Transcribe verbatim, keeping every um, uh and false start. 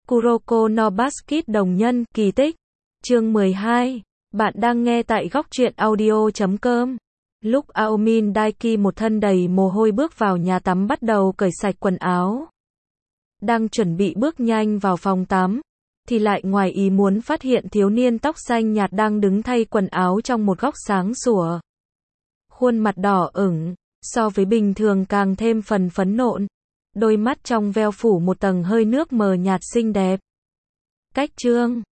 Kuroko no Basket đồng nhân, kỳ tích. Chương mười hai. Bạn đang nghe tại góc truyện audio chấm com. Lúc Aomin Daiki một thân đầy mồ hôi bước vào nhà tắm bắt đầu cởi sạch quần áo. Đang chuẩn bị bước nhanh vào phòng tắm, thì lại ngoài ý muốn phát hiện thiếu niên tóc xanh nhạt đang đứng thay quần áo trong một góc sáng sủa. Khuôn mặt đỏ ửng, so với bình thường càng thêm phần phấn nộn. Đôi mắt trong veo phủ một tầng hơi nước mờ nhạt xinh đẹp. Cách chương